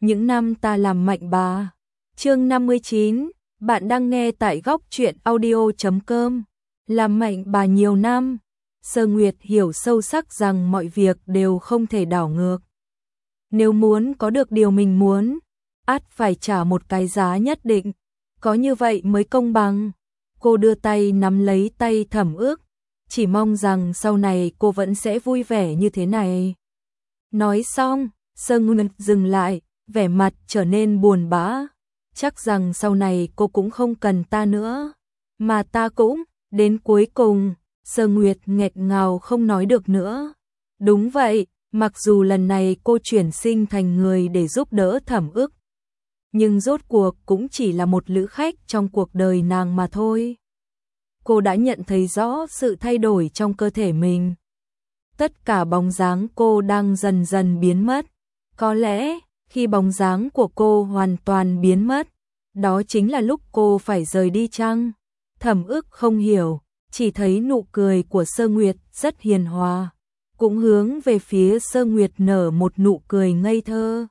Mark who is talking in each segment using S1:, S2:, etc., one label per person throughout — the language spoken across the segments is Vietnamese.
S1: những năm ta làm mạnh bà. Chương 59, bạn đang nghe tại góc truyện audio.com. Làm mạnh bà nhiều năm, Sơ Nguyệt hiểu sâu sắc rằng mọi việc đều không thể đảo ngược. Nếu muốn có được điều mình muốn, ắt phải trả một cái giá nhất định, có như vậy mới công bằng. Cô đưa tay nắm lấy tay Thẩm Ước, chỉ mong rằng sau này cô vẫn sẽ vui vẻ như thế này. Nói xong, Sơ Nguyệt dừng lại, vẻ mặt trở nên buồn bã. Chắc rằng sau này cô cũng không cần ta nữa, mà ta cũng. Đến cuối cùng, Sơ Nguyệt nghẹt ngào không nói được nữa. Đúng vậy, mặc dù lần này cô chuyển sinh thành người để giúp đỡ Thẩm Ước, nhưng rốt cuộc cũng chỉ là một lữ khách trong cuộc đời nàng mà thôi. Cô đã nhận thấy rõ sự thay đổi trong cơ thể mình. Tất cả bóng dáng cô đang dần dần biến mất. Có lẽ, khi bóng dáng của cô hoàn toàn biến mất, đó chính là lúc cô phải rời đi chăng? Thẩm Ước không hiểu, chỉ thấy nụ cười của Sơ Nguyệt rất hiền hòa, cũng hướng về phía Sơ Nguyệt nở một nụ cười ngây thơ.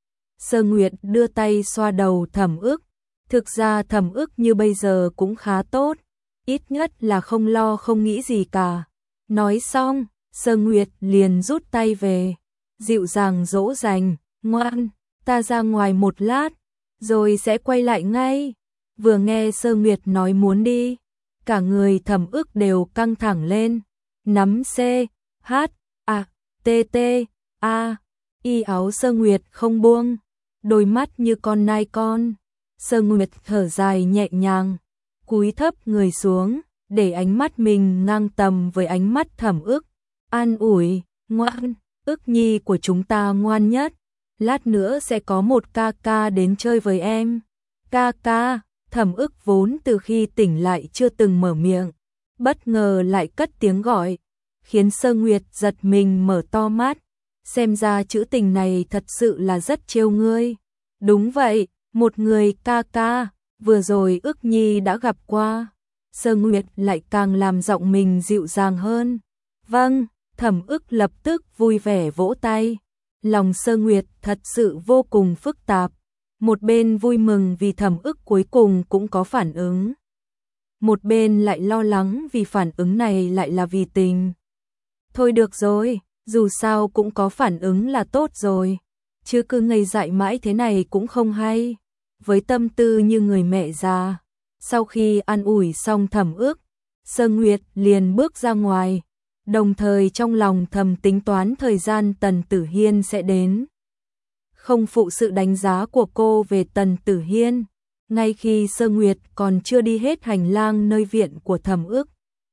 S1: Sơ Nguyệt đưa tay xoa đầu Thẩm Ước. Thực ra Thẩm Ước như bây giờ cũng khá tốt, ít nhất là không lo không nghĩ gì cả. Nói xong, Sơ Nguyệt liền rút tay về, dịu dàng dỗ dành, ngoan, ta ra ngoài một lát, rồi sẽ quay lại ngay. Vừa nghe Sơ Nguyệt nói muốn đi, cả người Thẩm Ước đều căng thẳng lên, nắm C, H, A, T, T, A, y áo Sơ Nguyệt không buông, đôi mắt như con nai con. Sơ Nguyệt thở dài nhẹ nhàng, cúi thấp người xuống, để ánh mắt mình ngang tầm với ánh mắt Thẩm Ước, an ủi, ngoan, Ước nhi của chúng ta ngoan nhất, lát nữa sẽ có một ca ca đến chơi với em. Ca ca. Thẩm Ước vốn từ khi tỉnh lại chưa từng mở miệng, bất ngờ lại cất tiếng gọi, khiến Sơ Nguyệt giật mình mở to mắt, xem ra chữ tình này thật sự là rất trêu ngươi. Đúng vậy, một người ca ca, vừa rồi Ước nhi đã gặp qua. Sơ Nguyệt lại càng làm giọng mình dịu dàng hơn. Vâng, Thẩm Ước lập tức vui vẻ vỗ tay. Lòng Sơ Nguyệt thật sự vô cùng phức tạp. Một bên vui mừng vì Thẩm Ước cuối cùng cũng có phản ứng, một bên lại lo lắng vì phản ứng này lại là vì tình. Thôi được rồi, dù sao cũng có phản ứng là tốt rồi, chứ cứ ngây dại mãi thế này cũng không hay. Với tâm tư như người mẹ già, sau khi an ủi xong Thẩm Ước, Sơ Nguyệt liền bước ra ngoài, đồng thời trong lòng thầm tính toán thời gian Tần Tử Hiên sẽ đến. Không phụ sự đánh giá của cô về Tần Tử Hiên, ngay khi Sơ Nguyệt còn chưa đi hết hành lang nơi viện của Thẩm Ước,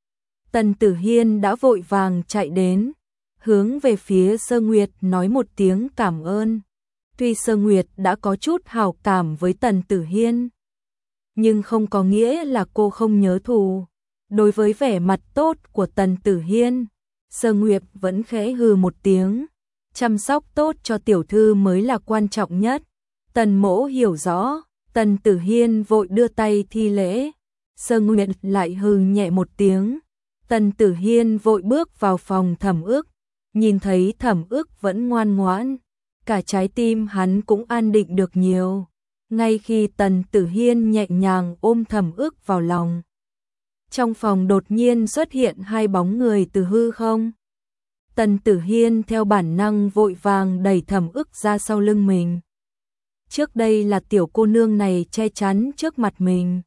S1: Tần Tử Hiên đã vội vàng chạy đến, hướng về phía Sơ Nguyệt nói một tiếng cảm ơn. Tuy Sơ Nguyệt đã có chút hảo cảm với Tần Tử Hiên, nhưng không có nghĩa là cô không nhớ thù. Đối với vẻ mặt tốt của Tần Tử Hiên, Sơ Nguyệt vẫn khẽ hừ một tiếng. Chăm sóc tốt cho tiểu thư mới là quan trọng nhất. Tần mỗ hiểu rõ. Tần Tử Hiên vội đưa tay thi lễ. Sơ Nguyệt lại hừ nhẹ một tiếng. Tần Tử Hiên vội bước vào phòng Thẩm Ước, nhìn thấy Thẩm Ước vẫn ngoan ngoãn, cả trái tim hắn cũng an định được nhiều. Ngay khi Tần Tử Hiên nhẹ nhàng ôm Thẩm Ước vào lòng, trong phòng đột nhiên xuất hiện hai bóng người từ hư không. Tần Tử Hiên theo bản năng vội vàng đẩy Thẩm Ước ra sau lưng mình. Trước đây là tiểu cô nương này che chắn trước mặt mình,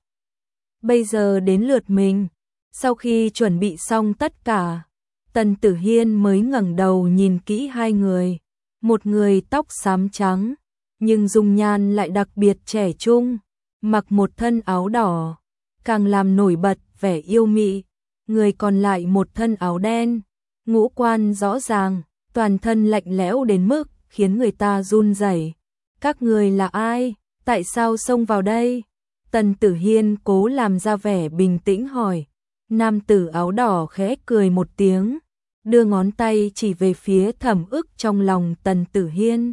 S1: bây giờ đến lượt mình. Sau khi chuẩn bị xong tất cả, Tần Tử Hiên mới ngẩng đầu nhìn kỹ hai người. Một người tóc xám trắng, nhưng dung nhan lại đặc biệt trẻ trung, mặc một thân áo đỏ, càng làm nổi bật vẻ yêu mị. Người còn lại một thân áo đen, ngũ quan rõ ràng, toàn thân lạnh lẽo đến mức khiến người ta run rẩy. Các người là ai? Tại sao xông vào đây? Tần Tử Hiên cố làm ra vẻ bình tĩnh hỏi. Nam tử áo đỏ khẽ cười một tiếng, đưa ngón tay chỉ về phía Thẩm Ước trong lòng Tần Tử Hiên.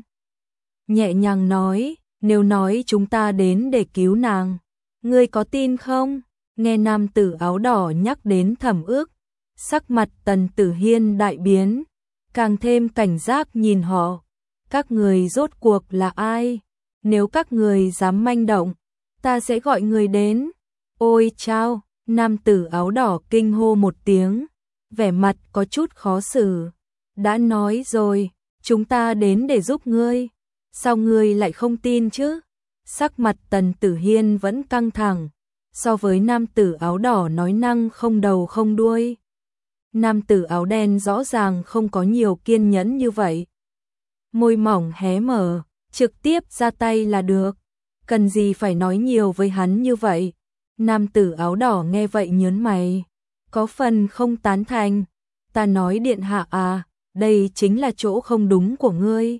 S1: Nhẹ nhàng nói, nếu nói chúng ta đến để cứu nàng, ngươi có tin không? Nghe nam tử áo đỏ nhắc đến Thẩm Ước, sắc mặt Tần Tử Hiên đại biến, càng thêm cảnh giác nhìn họ. Các người rốt cuộc là ai? nếu các người dám manh động, ta sẽ gọi người đến. Ôi chao, nam tử áo đỏ kinh hô một tiếng, vẻ mặt có chút khó xử. Đã nói rồi, chúng ta đến để giúp ngươi, sao ngươi lại không tin chứ? Sắc mặt Tần Tử Hiên vẫn căng thẳng, so với nam tử áo đỏ nói năng không đầu không đuôi. Nam tử áo đen rõ ràng không có nhiều kiên nhẫn như vậy. Môi mỏng hé mở, trực tiếp ra tay là được, cần gì phải nói nhiều với hắn như vậy. Nam tử áo đỏ nghe vậy nhớn mày, có phần không tán thành. Ta nói điện hạ à, đây chính là chỗ không đúng của ngươi.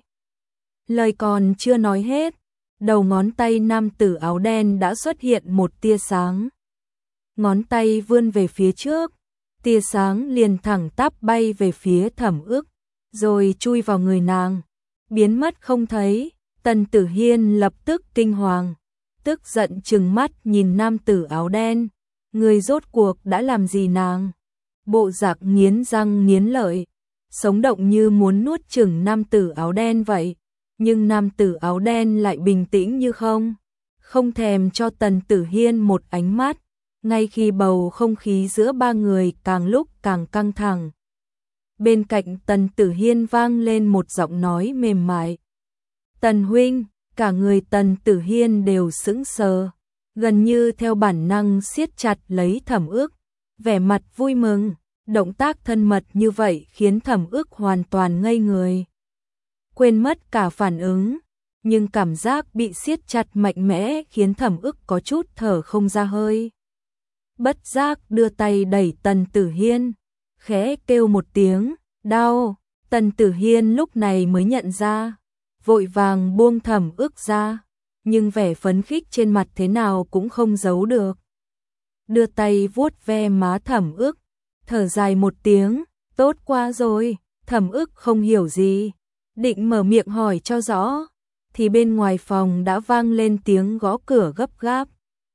S1: Lời còn chưa nói hết, đầu ngón tay nam tử áo đen đã xuất hiện một tia sáng. Ngón tay vươn về phía trước, tia sáng liền thẳng tắp bay về phía Thẩm Ức, rồi chui vào người nàng, biến mất không thấy. Tần Tử Hiên lập tức kinh hoàng, tức giận trừng mắt nhìn nam tử áo đen, người rốt cuộc đã làm gì nàng? Bộ dạng nghiến răng nghiến lợi, sống động như muốn nuốt chửng nam tử áo đen vậy, nhưng nam tử áo đen lại bình tĩnh như không thèm cho Tần Tử Hiên một ánh mắt, ngay khi bầu không khí giữa ba người càng lúc càng căng thẳng. Bên cạnh Tần Tử Hiên vang lên một giọng nói mềm mại. Tần huynh, cả người Tần Tử Hiên đều sững sờ, gần như theo bản năng siết chặt lấy Thẩm Ức, vẻ mặt vui mừng, động tác thân mật như vậy khiến Thẩm Ức hoàn toàn ngây người. Quên mất cả phản ứng, nhưng cảm giác bị siết chặt mạnh mẽ khiến Thẩm Ức có chút thở không ra hơi. Bất giác đưa tay đẩy Tần Tử Hiên, khẽ kêu một tiếng, đau. Tần Tử Hiên lúc này mới nhận ra, vội vàng buông Thẩm Ức ra, nhưng vẻ phấn khích trên mặt thế nào cũng không giấu được. Đưa tay vuốt ve má Thẩm Ức, thở dài một tiếng, tốt quá rồi. Thẩm Ức không hiểu gì, định mở miệng hỏi cho rõ, thì bên ngoài phòng đã vang lên tiếng gõ cửa gấp gáp.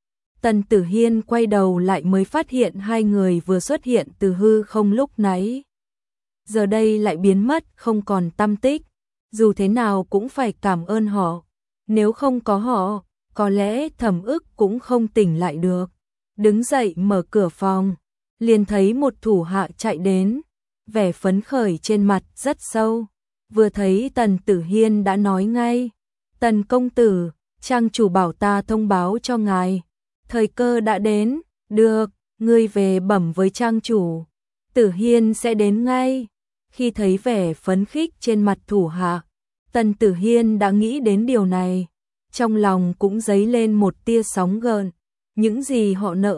S1: Tần Tử Hiên quay đầu lại mới phát hiện hai người vừa xuất hiện từ hư không lúc nãy, giờ đây lại biến mất không còn tăm tích. Dù thế nào cũng phải cảm ơn họ, nếu không có họ, có lẽ Thẩm Ức cũng không tỉnh lại được. Đứng dậy mở cửa phòng, liền thấy một thủ hạ chạy đến, vẻ phấn khởi trên mặt rất sâu. Vừa thấy Tần Tử Hiên đã nói ngay, Tần công tử, trang chủ bảo ta thông báo cho ngài, thời cơ đã đến. Được, ngươi về bẩm với trang chủ, Tử Hiên sẽ đến ngay. Khi thấy vẻ phấn khích trên mặt thủ hạ, Tần Tử Hiên đã nghĩ đến điều này, trong lòng cũng dấy lên một tia sóng gợn. Những gì họ nợ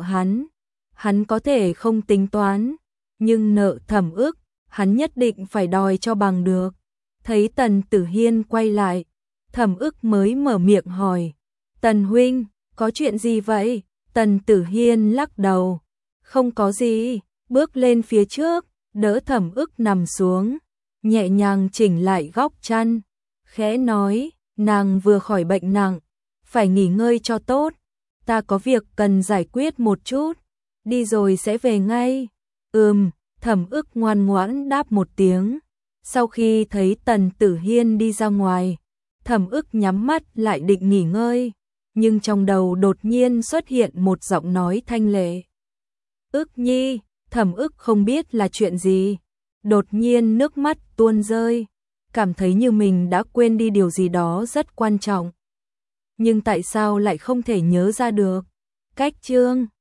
S1: hắn có thể không tính toán, nhưng nợ Thẩm Ức, hắn nhất định phải đòi cho bằng được. Thấy Tần Tử Hiên quay lại, Thẩm Ức mới mở miệng hỏi, Tần huynh, có chuyện gì vậy? Tần Tử Hiên lắc đầu, không có gì, bước lên phía trước, đỡ Thẩm Ức nằm xuống, nhẹ nhàng chỉnh lại góc chăn, khẽ nói, nàng vừa khỏi bệnh nặng, phải nghỉ ngơi cho tốt, ta có việc cần giải quyết một chút, đi rồi sẽ về ngay. Thẩm Ức ngoan ngoãn đáp một tiếng. Sau khi thấy Tần Tử Hiên đi ra ngoài, Thẩm Ức nhắm mắt lại định nghỉ ngơi, nhưng trong đầu đột nhiên xuất hiện một giọng nói thanh lệ. Ức nhi. Thẩm Ức không biết là chuyện gì, đột nhiên nước mắt tuôn rơi, cảm thấy như mình đã quên đi điều gì đó rất quan trọng. Nhưng tại sao lại không thể nhớ ra được? Cách chương